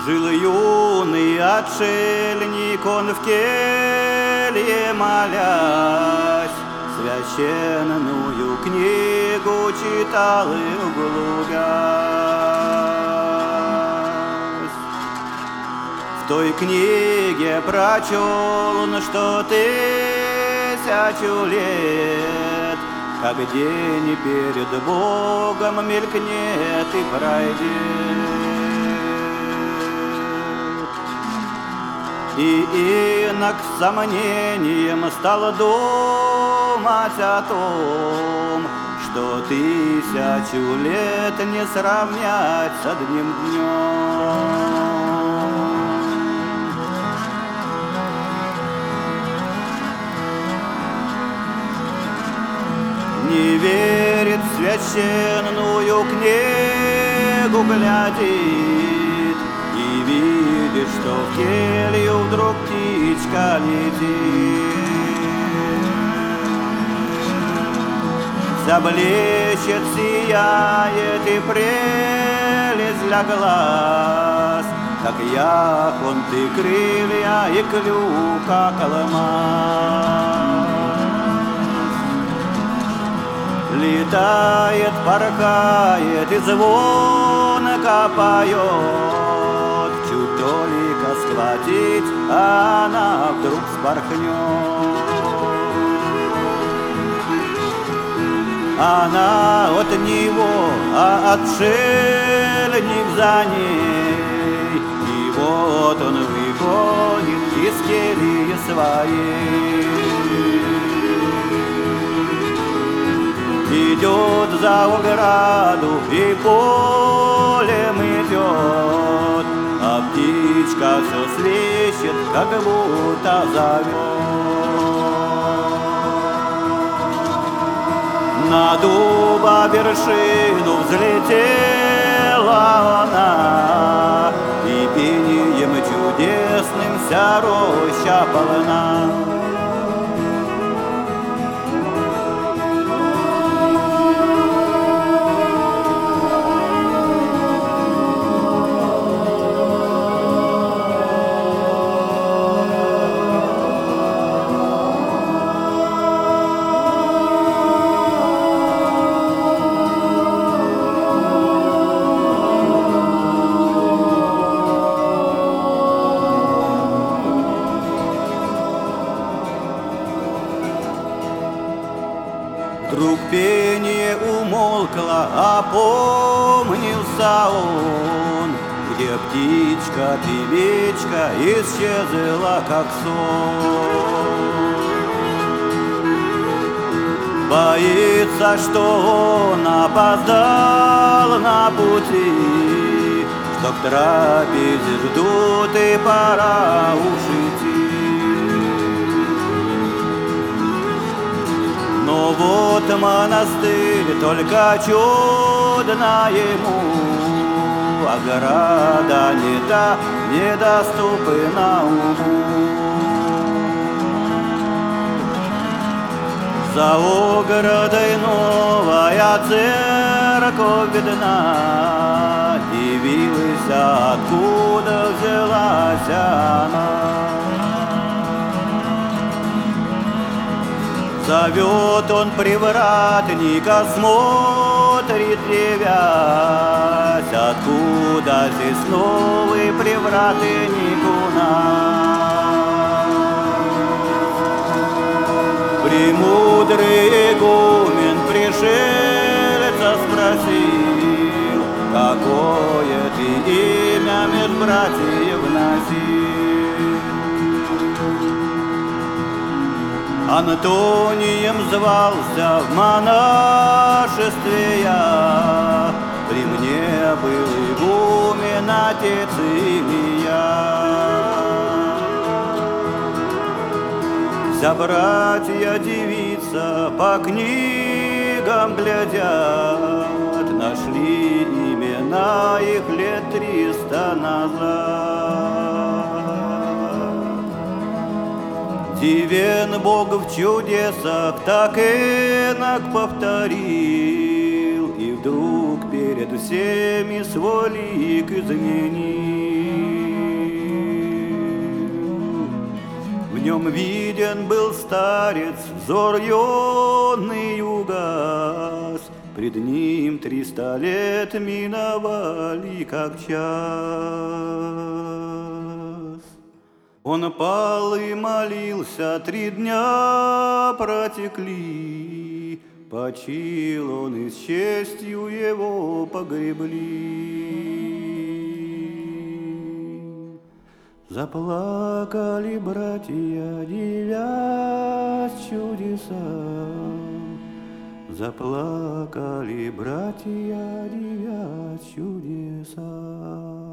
Жил юный отшельник, он в келье молясь, священную книгу читал и углубясь. В той книге прочел он, что 1000 лет, как день перед Богом мелькнет и пройдет. И инок с сомнением стал думать о том, что 1000 лет не сравнять с одним днем. Не верит в священную книгу, глядит и видит, что в келью вдруг птичка летит. Вся блещет, сияет и прелесть для глаз, как яхонт и крылья и клюв, как алмаз. Летает, порхает и звонко поет, чуть только схватить, а она вдруг вспорхнет. Она от него, а отшельник за ней, и вот он выходит из кельи своей. Идет за ограду и полем идет, а птичка все свищет, как будто зовет. На дуба вершину взлетела она, и пением чудесным вся роща полна. Вдруг пение умолкло, опомнился он, где птичка-певечка исчезла, как сон. Боится, что он опоздал на пути, что к трапезе ждут и пора уж идти. Но вот монастырь, только чудно ему, ограда не та, недоступна уму. За оградой новая церковь видна, дивилась, откуда взялась она. Зовет он привратника, смотрит, ревясь, откуда здесь новый привратник у нас. Премудрый игумен пришельца спросил, какое ты имя меж братьев носил. Антонием звался в монашестве я, при мне был игумен отец Илья. Вся братья девица по книгам глядят, нашли имена их лет 300 назад. Дивен Бог в чудесах, так инок повторил, и вдруг перед всеми свой лик изменил. В нем виден был старец, взор юный угас, пред ним 300 лет миновали, как час. Он пал и молился, 3 дня протекли, почил он, и с честью его погребли. Заплакали братья, дивясь чудесам, заплакали братья, дивясь чудесам.